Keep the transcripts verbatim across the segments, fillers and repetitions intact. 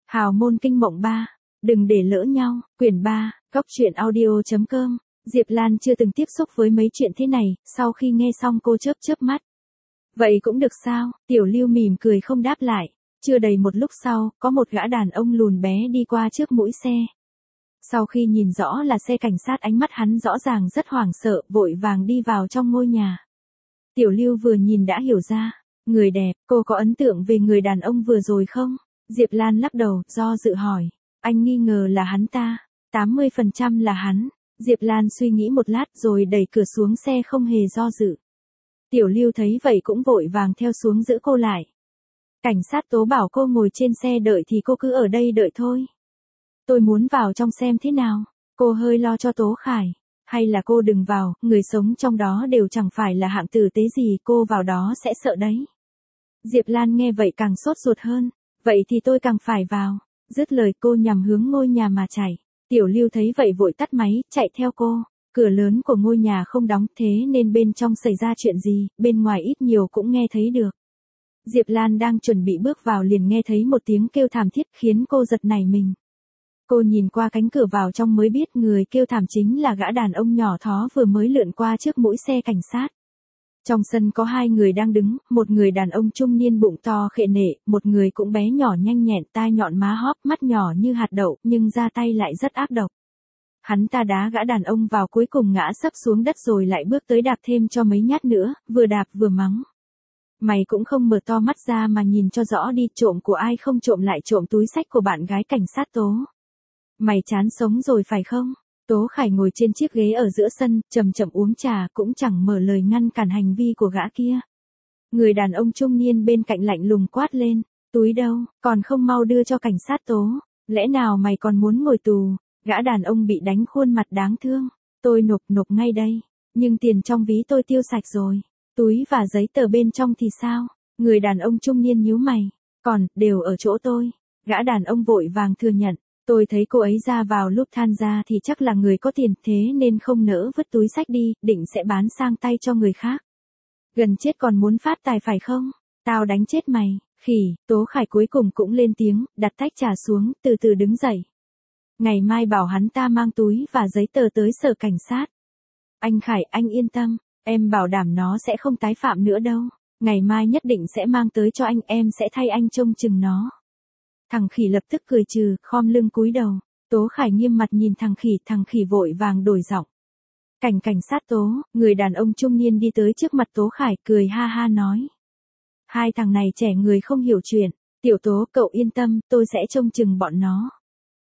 Hào môn kinh mộng ba. Đừng để lỡ nhau. Quyển ba. Góc truyện audio.com. Diệp Lan chưa từng tiếp xúc với mấy chuyện thế này, sau khi nghe xong cô chớp chớp mắt. Vậy cũng được sao? Tiểu Lưu mỉm cười không đáp lại. Chưa đầy một lúc sau, có một gã đàn ông lùn bé đi qua trước mũi xe. Sau khi nhìn rõ là xe cảnh sát, ánh mắt hắn rõ ràng rất hoảng sợ, vội vàng đi vào trong ngôi nhà. Tiểu Lưu vừa nhìn đã hiểu ra. Người đẹp, cô có ấn tượng về người đàn ông vừa rồi không? Diệp Lan lắc đầu, do dự hỏi. Anh nghi ngờ là hắn ta. tám mươi phần trăm là hắn. Diệp Lan suy nghĩ một lát rồi đẩy cửa xuống xe không hề do dự. Tiểu Lưu thấy vậy cũng vội vàng theo xuống giữ cô lại. Cảnh sát tố bảo cô ngồi trên xe đợi thì cô cứ ở đây đợi thôi. Tôi muốn vào trong xem thế nào. Cô hơi lo cho Tố Khải. Hay là cô đừng vào, người sống trong đó đều chẳng phải là hạng tử tế gì, cô vào đó sẽ sợ đấy. Diệp Lan nghe vậy càng sốt ruột hơn. Vậy thì tôi càng phải vào. Dứt lời cô nhằm hướng ngôi nhà mà chạy. Tiểu Lưu thấy vậy vội tắt máy, chạy theo cô. Cửa lớn của ngôi nhà không đóng, thế nên bên trong xảy ra chuyện gì, bên ngoài ít nhiều cũng nghe thấy được. Diệp Lan đang chuẩn bị bước vào liền nghe thấy một tiếng kêu thảm thiết khiến cô giật nảy mình. Cô nhìn qua cánh cửa vào trong mới biết người kêu thảm chính là gã đàn ông nhỏ thó vừa mới lượn qua trước mũi xe cảnh sát. Trong sân có hai người đang đứng, một người đàn ông trung niên bụng to khệ nệ, một người cũng bé nhỏ nhanh nhẹn, tai nhọn má hóp, mắt nhỏ như hạt đậu, nhưng ra tay lại rất ác độc. Hắn ta đá gã đàn ông vào cuối cùng ngã sấp xuống đất rồi lại bước tới đạp thêm cho mấy nhát nữa, vừa đạp vừa mắng. Mày cũng không mở to mắt ra mà nhìn cho rõ đi, trộm của ai không trộm lại trộm túi xách của bạn gái cảnh sát Tố. Mày chán sống rồi phải không? Tố Khải ngồi trên chiếc ghế ở giữa sân, chậm chậm uống trà, cũng chẳng mở lời ngăn cản hành vi của gã kia. Người đàn ông trung niên bên cạnh lạnh lùng quát lên, túi đâu, còn không mau đưa cho cảnh sát Tố, lẽ nào mày còn muốn ngồi tù? Gã đàn ông bị đánh khuôn mặt đáng thương, tôi nộp nộp ngay đây, nhưng tiền trong ví tôi tiêu sạch rồi, túi và giấy tờ bên trong thì sao? Người đàn ông trung niên nhíu mày, còn, đều ở chỗ tôi. Gã đàn ông vội vàng thừa nhận. Tôi thấy cô ấy ra vào lúc than ra thì chắc là người có tiền, thế nên không nỡ vứt túi xách đi, định sẽ bán sang tay cho người khác. Gần chết còn muốn phát tài phải không? Tao đánh chết mày. Khỉ. Tố Khải cuối cùng cũng lên tiếng, đặt tách trà xuống, từ từ đứng dậy. Ngày mai bảo hắn ta mang túi và giấy tờ tới sở cảnh sát. Anh Khải, anh yên tâm, em bảo đảm nó sẽ không tái phạm nữa đâu. Ngày mai nhất định sẽ mang tới cho anh, em sẽ thay anh trông chừng nó. Thằng Khỉ lập tức cười trừ, khom lưng cúi đầu. Tố Khải nghiêm mặt nhìn thằng Khỉ, thằng Khỉ vội vàng đổi giọng. Cảnh cảnh sát Tố, người đàn ông trung niên đi tới trước mặt Tố Khải, cười ha ha nói. Hai thằng này trẻ người không hiểu chuyện, tiểu Tố cậu yên tâm, tôi sẽ trông chừng bọn nó.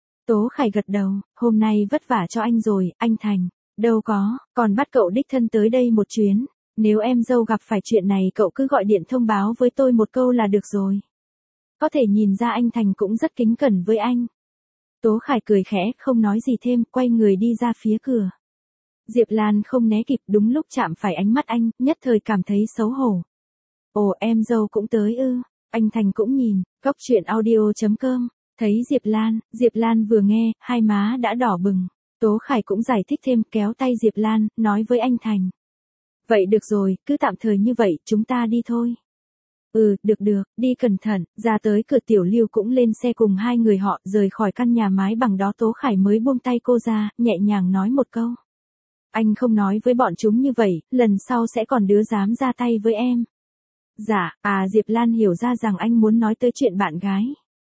Tố Khải gật đầu, hôm nay vất vả cho anh rồi, anh Thành. Đâu có, còn bắt cậu đích thân tới đây một chuyến. Nếu em dâu gặp phải chuyện này cậu cứ gọi điện thông báo với tôi một câu là được rồi. Có thể nhìn ra anh Thành cũng rất kính cẩn với anh. Tố Khải cười khẽ, không nói gì thêm, quay người đi ra phía cửa. Diệp Lan không né kịp, đúng lúc chạm phải ánh mắt anh, nhất thời cảm thấy xấu hổ. Ồ, em dâu cũng tới ư? Anh Thành cũng nhìn. Góc truyện audio.com. Thấy Diệp Lan, Diệp Lan vừa nghe, hai má đã đỏ bừng. Tố Khải cũng giải thích thêm, kéo tay Diệp Lan, nói với anh Thành. Vậy được rồi, cứ tạm thời như vậy, chúng ta đi thôi. Ừ, được được, đi cẩn thận. Ra tới cửa, Tiểu Lưu cũng lên xe cùng hai người họ, rời khỏi căn nhà mái bằng đó. Tố Khải mới buông tay cô ra, nhẹ nhàng nói một câu. Anh không nói với bọn chúng như vậy, lần sau sẽ còn đứa dám ra tay với em. Dạ, à Diệp Lan hiểu ra rằng anh muốn nói tới chuyện bạn gái.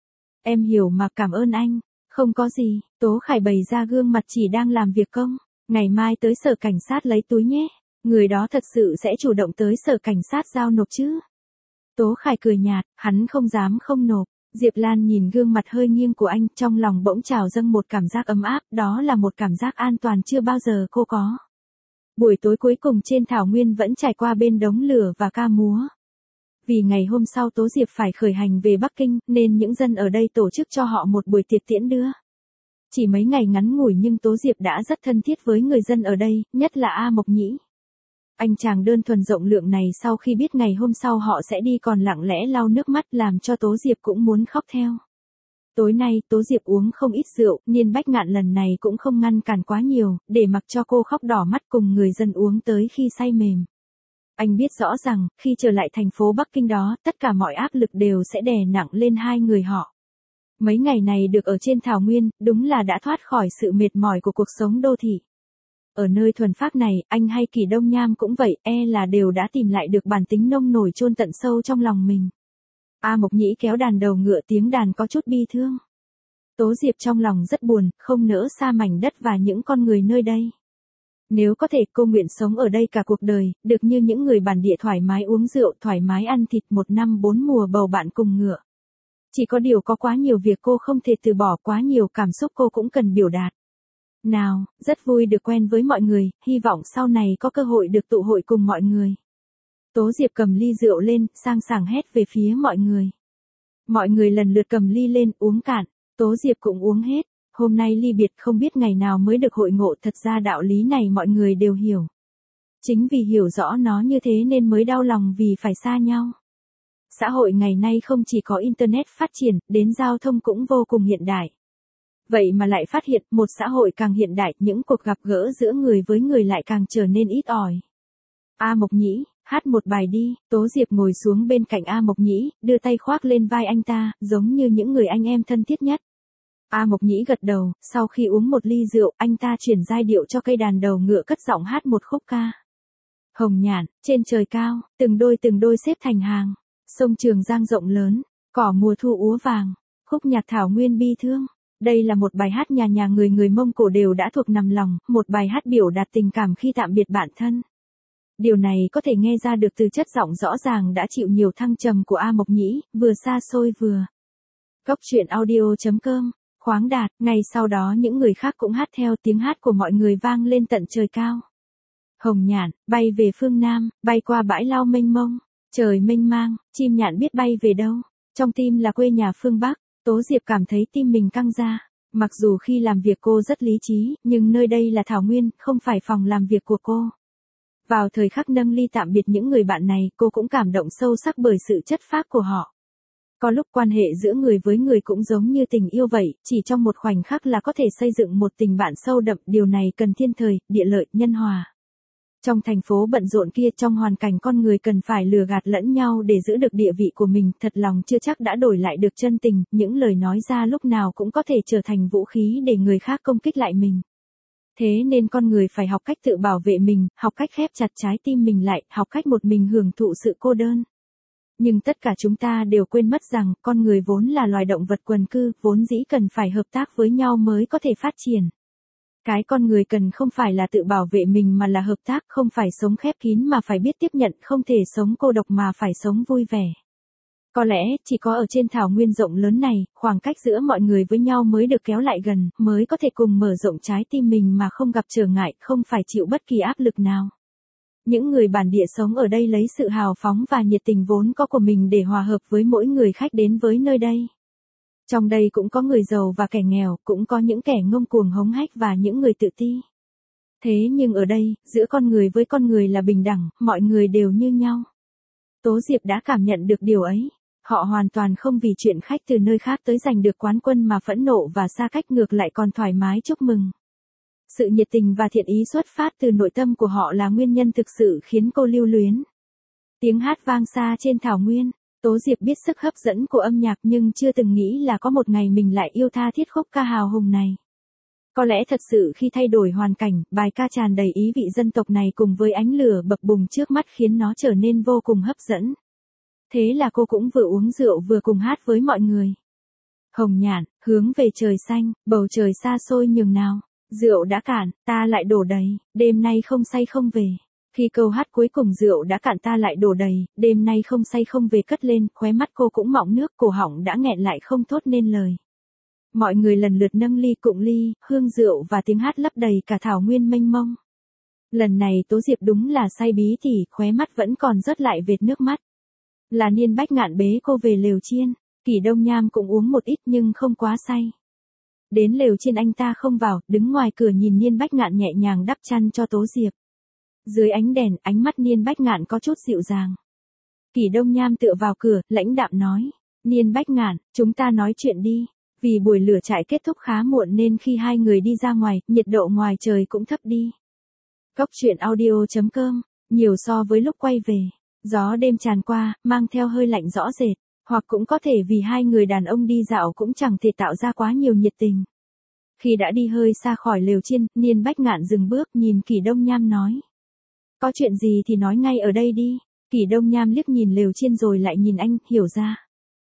Em hiểu mà, cảm ơn anh. Không có gì. Tố Khải bày ra gương mặt chỉ đang làm việc công. Ngày mai tới sở cảnh sát lấy túi nhé. Người đó thật sự sẽ chủ động tới sở cảnh sát giao nộp chứ? Tố Khải cười nhạt, hắn không dám không nộp. Diệp Lan nhìn gương mặt hơi nghiêng của anh, trong lòng bỗng trào dâng một cảm giác ấm áp, đó là một cảm giác an toàn chưa bao giờ cô có. Buổi tối cuối cùng trên thảo nguyên vẫn trải qua bên đống lửa và ca múa. Vì ngày hôm sau Tố Diệp phải khởi hành về Bắc Kinh, nên những dân ở đây tổ chức cho họ một buổi tiệc tiễn đưa. Chỉ mấy ngày ngắn ngủi nhưng Tố Diệp đã rất thân thiết với người dân ở đây, nhất là A Mộc Nhĩ. Anh chàng đơn thuần rộng lượng này sau khi biết ngày hôm sau họ sẽ đi còn lặng lẽ lau nước mắt làm cho Tố Diệp cũng muốn khóc theo. Tối nay Tố Diệp uống không ít rượu, Niên Bách Ngạn lần này cũng không ngăn cản quá nhiều, để mặc cho cô khóc đỏ mắt cùng người dân uống tới khi say mềm. Anh biết rõ rằng, khi trở lại thành phố Bắc Kinh đó, tất cả mọi áp lực đều sẽ đè nặng lên hai người họ. Mấy ngày này được ở trên thảo nguyên, đúng là đã thoát khỏi sự mệt mỏi của cuộc sống đô thị. Ở nơi thuần phác này, anh hay Kỳ Đông Nham cũng vậy, e là đều đã tìm lại được bản tính nông nổi chôn tận sâu trong lòng mình. A Mộc Nhĩ kéo đàn đầu ngựa, tiếng đàn có chút bi thương. Tố Diệp trong lòng rất buồn, không nỡ xa mảnh đất và những con người nơi đây. Nếu có thể cô nguyện sống ở đây cả cuộc đời, được như những người bản địa thoải mái uống rượu, thoải mái ăn thịt một năm bốn mùa bầu bạn cùng ngựa. Chỉ có điều có quá nhiều việc cô không thể từ bỏ, quá nhiều cảm xúc cô cũng cần biểu đạt. Nào, rất vui được quen với mọi người, hy vọng sau này có cơ hội được tụ hội cùng mọi người. Tố Diệp cầm ly rượu lên, sang sảng hét về phía mọi người. Mọi người lần lượt cầm ly lên, uống cạn, Tố Diệp cũng uống hết. Hôm nay ly biệt không biết ngày nào mới được hội ngộ, thật ra đạo lý này mọi người đều hiểu. Chính vì hiểu rõ nó như thế nên mới đau lòng vì phải xa nhau. Xã hội ngày nay không chỉ có Internet phát triển, đến giao thông cũng vô cùng hiện đại. Vậy mà lại phát hiện một xã hội càng hiện đại, những cuộc gặp gỡ giữa người với người lại càng trở nên ít ỏi. A Mộc Nhĩ, hát một bài đi. Tố Diệp ngồi xuống bên cạnh A Mộc Nhĩ, đưa tay khoác lên vai anh ta, giống như những người anh em thân thiết nhất. A Mộc Nhĩ gật đầu, sau khi uống một ly rượu, anh ta chuyển giai điệu cho cây đàn đầu ngựa, cất giọng hát một khúc ca. Hồng nhạn, trên trời cao, từng đôi từng đôi xếp thành hàng, sông Trường Giang rộng lớn, cỏ mùa thu úa vàng, khúc nhạc thảo nguyên bi thương. Đây là một bài hát nhà nhà người người Mông Cổ đều đã thuộc nằm lòng, một bài hát biểu đạt tình cảm khi tạm biệt bạn thân. Điều này có thể nghe ra được từ chất giọng rõ ràng đã chịu nhiều thăng trầm của A Mộc Nhĩ, vừa xa xôi vừa. Cốc truyện audio chấm com, khoáng đạt, ngay sau đó những người khác cũng hát theo, tiếng hát của mọi người vang lên tận trời cao. Hồng nhạn, bay về phương Nam, bay qua bãi lau mênh mông, trời mênh mang, chim nhạn biết bay về đâu, trong tim là quê nhà phương Bắc. Tố Diệp cảm thấy tim mình căng ra, mặc dù khi làm việc cô rất lý trí, nhưng nơi đây là thảo nguyên, không phải phòng làm việc của cô. Vào thời khắc nâng ly tạm biệt những người bạn này, cô cũng cảm động sâu sắc bởi sự chất phác của họ. Có lúc quan hệ giữa người với người cũng giống như tình yêu vậy, chỉ trong một khoảnh khắc là có thể xây dựng một tình bạn sâu đậm, điều này cần thiên thời, địa lợi, nhân hòa. Trong thành phố bận rộn kia, trong hoàn cảnh con người cần phải lừa gạt lẫn nhau để giữ được địa vị của mình, thật lòng chưa chắc đã đổi lại được chân tình, những lời nói ra lúc nào cũng có thể trở thành vũ khí để người khác công kích lại mình. Thế nên con người phải học cách tự bảo vệ mình, học cách khép chặt trái tim mình lại, học cách một mình hưởng thụ sự cô đơn. Nhưng tất cả chúng ta đều quên mất rằng, con người vốn là loài động vật quần cư, vốn dĩ cần phải hợp tác với nhau mới có thể phát triển. Cái con người cần không phải là tự bảo vệ mình mà là hợp tác, không phải sống khép kín mà phải biết tiếp nhận, không thể sống cô độc mà phải sống vui vẻ. Có lẽ, chỉ có ở trên thảo nguyên rộng lớn này, khoảng cách giữa mọi người với nhau mới được kéo lại gần, mới có thể cùng mở rộng trái tim mình mà không gặp trở ngại, không phải chịu bất kỳ áp lực nào. Những người bản địa sống ở đây lấy sự hào phóng và nhiệt tình vốn có của mình để hòa hợp với mỗi người khách đến với nơi đây. Trong đây cũng có người giàu và kẻ nghèo, cũng có những kẻ ngông cuồng hống hách và những người tự ti. Thế nhưng ở đây, giữa con người với con người là bình đẳng, mọi người đều như nhau. Tố Diệp đã cảm nhận được điều ấy. Họ hoàn toàn không vì chuyện khách từ nơi khác tới giành được quán quân mà phẫn nộ và xa cách, ngược lại còn thoải mái chúc mừng. Sự nhiệt tình và thiện ý xuất phát từ nội tâm của họ là nguyên nhân thực sự khiến cô lưu luyến. Tiếng hát vang xa trên thảo nguyên. Tố Diệp biết sức hấp dẫn của âm nhạc nhưng chưa từng nghĩ là có một ngày mình lại yêu tha thiết khúc ca hào hùng này. Có lẽ thật sự khi thay đổi hoàn cảnh, bài ca tràn đầy ý vị dân tộc này cùng với ánh lửa bập bùng trước mắt khiến nó trở nên vô cùng hấp dẫn. Thế là cô cũng vừa uống rượu vừa cùng hát với mọi người. Hồng nhạn, hướng về trời xanh, bầu trời xa xôi nhường nào. Rượu đã cạn, ta lại đổ đầy, đêm nay không say không về. Khi câu hát cuối cùng rượu đã cạn ta lại đổ đầy, đêm nay không say không về cất lên, khóe mắt cô cũng mọng nước, cổ họng đã nghẹn lại không thốt nên lời. Mọi người lần lượt nâng ly cụng ly, hương rượu và tiếng hát lấp đầy cả thảo nguyên mênh mông. Lần này Tố Diệp đúng là say bí tỉ, khóe mắt vẫn còn rớt lại vệt nước mắt. Là Niên Bách Ngạn bế cô về lều chiên, Kỳ Đông Nham cũng uống một ít nhưng không quá say. Đến lều chiên anh ta không vào, đứng ngoài cửa nhìn Niên Bách Ngạn nhẹ nhàng đắp chăn cho Tố Diệp. Dưới ánh đèn, ánh mắt Niên Bách Ngạn có chút dịu dàng. Kỳ Đông Nham tựa vào cửa, lãnh đạm nói, Niên Bách Ngạn, chúng ta nói chuyện đi. Vì buổi lửa trại kết thúc khá muộn nên khi hai người đi ra ngoài, nhiệt độ ngoài trời cũng thấp đi. Cốc truyện audio chấm com, nhiều so với lúc quay về. Gió đêm tràn qua, mang theo hơi lạnh rõ rệt. Hoặc cũng có thể vì hai người đàn ông đi dạo cũng chẳng thể tạo ra quá nhiều nhiệt tình. Khi đã đi hơi xa khỏi lều chiên, Niên Bách Ngạn dừng bước nhìn Kỷ Đông Nham nói. Có chuyện gì thì nói ngay ở đây đi. Kỷ Đông Nham liếc nhìn lều chiên rồi lại nhìn anh, hiểu ra.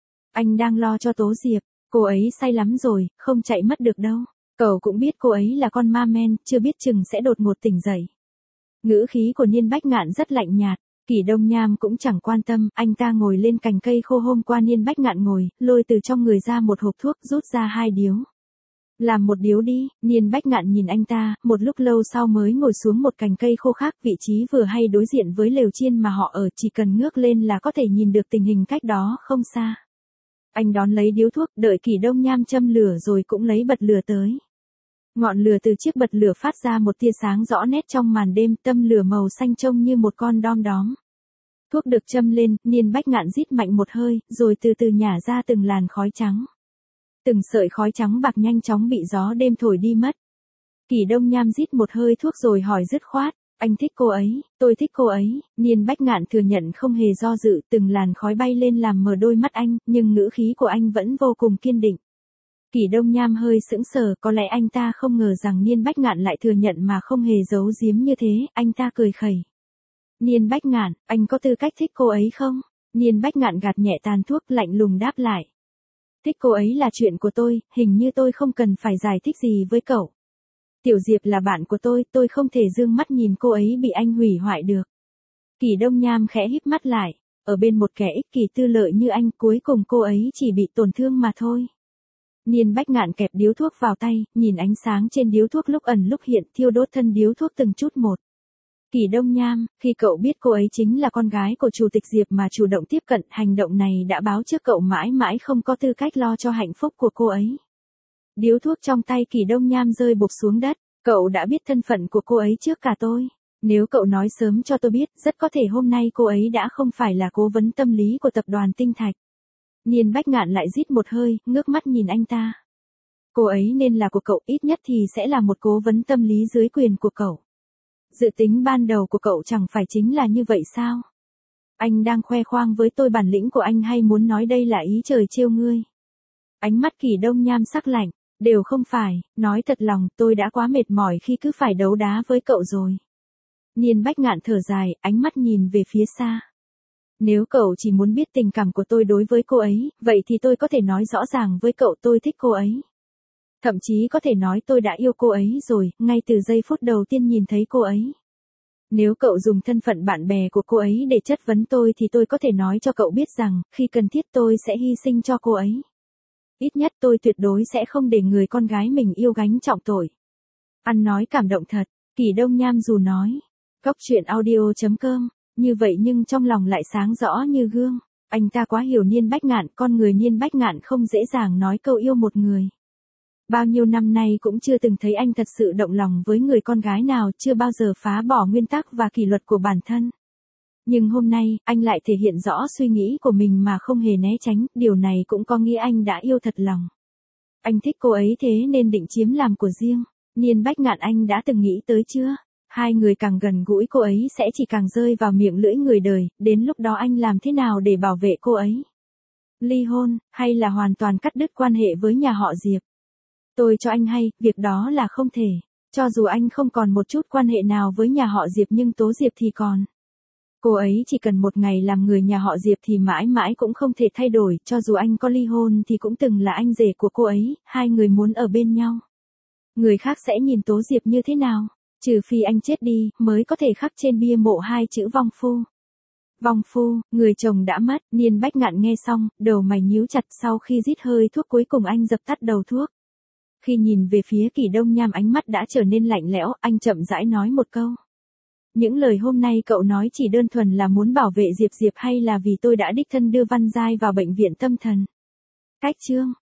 Anh đang lo cho Tố Diệp, cô ấy say lắm rồi, không chạy mất được đâu. Cậu cũng biết cô ấy là con ma men, chưa biết chừng sẽ đột ngột tỉnh dậy. Ngữ khí của Niên Bách Ngạn rất lạnh nhạt. Kỷ Đông Nham cũng chẳng quan tâm, anh ta ngồi lên cành cây khô hôm qua Niên Bách Ngạn ngồi, lôi từ trong người ra một hộp thuốc, rút ra hai điếu. Làm một điếu đi. Niên Bách Ngạn nhìn anh ta, một lúc lâu sau mới ngồi xuống một cành cây khô khác, vị trí vừa hay đối diện với lều chiên mà họ ở, chỉ cần ngước lên là có thể nhìn được tình hình cách đó không xa. Anh đón lấy điếu thuốc, đợi Kỷ Đông Nham châm lửa rồi cũng lấy bật lửa tới. Ngọn lửa từ chiếc bật lửa phát ra một tia sáng rõ nét trong màn đêm, tâm lửa màu xanh trông như một con đom đóm. Thuốc được châm lên, Niên Bách Ngạn rít mạnh một hơi, rồi từ từ nhả ra từng làn khói trắng. Từng sợi khói trắng bạc nhanh chóng bị gió đêm thổi đi mất. Kỷ Đông Nham rít một hơi thuốc rồi hỏi dứt khoát, anh thích cô ấy, tôi thích cô ấy. Niên Bách Ngạn thừa nhận không hề do dự, từng làn khói bay lên làm mờ đôi mắt anh, nhưng ngữ khí của anh vẫn vô cùng kiên định. Kỷ Đông Nham hơi sững sờ, có lẽ anh ta không ngờ rằng Niên Bách Ngạn lại thừa nhận mà không hề giấu giếm như thế, anh ta cười khẩy. Niên Bách Ngạn, anh có tư cách thích cô ấy không? Niên Bách Ngạn gạt nhẹ tàn thuốc, lạnh lùng đáp lại. Thích cô ấy là chuyện của tôi, hình như tôi không cần phải giải thích gì với cậu. Tiểu Diệp là bạn của tôi, tôi không thể dương mắt nhìn cô ấy bị anh hủy hoại được. Kỷ Đông Nham khẽ híp mắt lại, ở bên một kẻ ích kỷ tư lợi như anh, cuối cùng cô ấy chỉ bị tổn thương mà thôi. Niên Bách Ngạn kẹp điếu thuốc vào tay, nhìn ánh sáng trên điếu thuốc lúc ẩn lúc hiện, thiêu đốt thân điếu thuốc từng chút một. Kỷ Đông Nham, khi cậu biết cô ấy chính là con gái của Chủ tịch Diệp mà chủ động tiếp cận, hành động này đã báo trước cậu mãi mãi không có tư cách lo cho hạnh phúc của cô ấy. Điếu thuốc trong tay Kỷ Đông Nham rơi bụp xuống đất, cậu đã biết thân phận của cô ấy trước cả tôi. Nếu cậu nói sớm cho tôi biết, rất có thể hôm nay cô ấy đã không phải là cố vấn tâm lý của tập đoàn Tinh Thạch. Niên Bách Ngạn lại rít một hơi, ngước mắt nhìn anh ta. Cô ấy nên là của cậu, ít nhất thì sẽ là một cố vấn tâm lý dưới quyền của cậu. Dự tính ban đầu của cậu chẳng phải chính là như vậy sao? Anh đang khoe khoang với tôi bản lĩnh của anh hay muốn nói đây là ý trời trêu ngươi? Ánh mắt Kỷ Đông Nham sắc lạnh, đều không phải, nói thật lòng tôi đã quá mệt mỏi khi cứ phải đấu đá với cậu rồi. Niên Bách Ngạn thở dài, ánh mắt nhìn về phía xa. Nếu cậu chỉ muốn biết tình cảm của tôi đối với cô ấy, vậy thì tôi có thể nói rõ ràng với cậu tôi thích cô ấy. Thậm chí có thể nói tôi đã yêu cô ấy rồi, ngay từ giây phút đầu tiên nhìn thấy cô ấy. Nếu cậu dùng thân phận bạn bè của cô ấy để chất vấn tôi thì tôi có thể nói cho cậu biết rằng, khi cần thiết tôi sẽ hy sinh cho cô ấy. Ít nhất tôi tuyệt đối sẽ không để người con gái mình yêu gánh trọng tội. Ăn nói cảm động thật, Kỷ Đông Nham dù nói. Cóc truyện audio chấm com, như vậy nhưng trong lòng lại sáng rõ như gương. Anh ta quá hiểu Niên Bách Ngạn, con người Niên Bách Ngạn không dễ dàng nói câu yêu một người. Bao nhiêu năm nay cũng chưa từng thấy anh thật sự động lòng với người con gái nào, chưa bao giờ phá bỏ nguyên tắc và kỷ luật của bản thân. Nhưng hôm nay, anh lại thể hiện rõ suy nghĩ của mình mà không hề né tránh, điều này cũng có nghĩa anh đã yêu thật lòng. Anh thích cô ấy thế nên định chiếm làm của riêng. Niên Bách Ngạn, anh đã từng nghĩ tới chưa? Hai người càng gần gũi cô ấy sẽ chỉ càng rơi vào miệng lưỡi người đời, đến lúc đó anh làm thế nào để bảo vệ cô ấy? Ly hôn, hay là hoàn toàn cắt đứt quan hệ với nhà họ Diệp? Tôi cho anh hay, việc đó là không thể. Cho dù anh không còn một chút quan hệ nào với nhà họ Diệp nhưng Tố Diệp thì còn. Cô ấy chỉ cần một ngày làm người nhà họ Diệp thì mãi mãi cũng không thể thay đổi, cho dù anh có ly hôn thì cũng từng là anh rể của cô ấy, hai người muốn ở bên nhau. Người khác sẽ nhìn Tố Diệp như thế nào? Trừ phi anh chết đi, mới có thể khắc trên bia mộ hai chữ vong phu. Vong phu, người chồng đã mất. Niên Bách Ngạn nghe xong, đầu mày nhíu chặt, sau khi rít hơi thuốc cuối cùng anh dập tắt đầu thuốc. Khi nhìn về phía Kỷ Đông Nham ánh mắt đã trở nên lạnh lẽo, anh chậm rãi nói một câu. Những lời hôm nay cậu nói chỉ đơn thuần là muốn bảo vệ Diệp Diệp hay là vì tôi đã đích thân đưa Văn Giai vào bệnh viện tâm thần? Cách chương.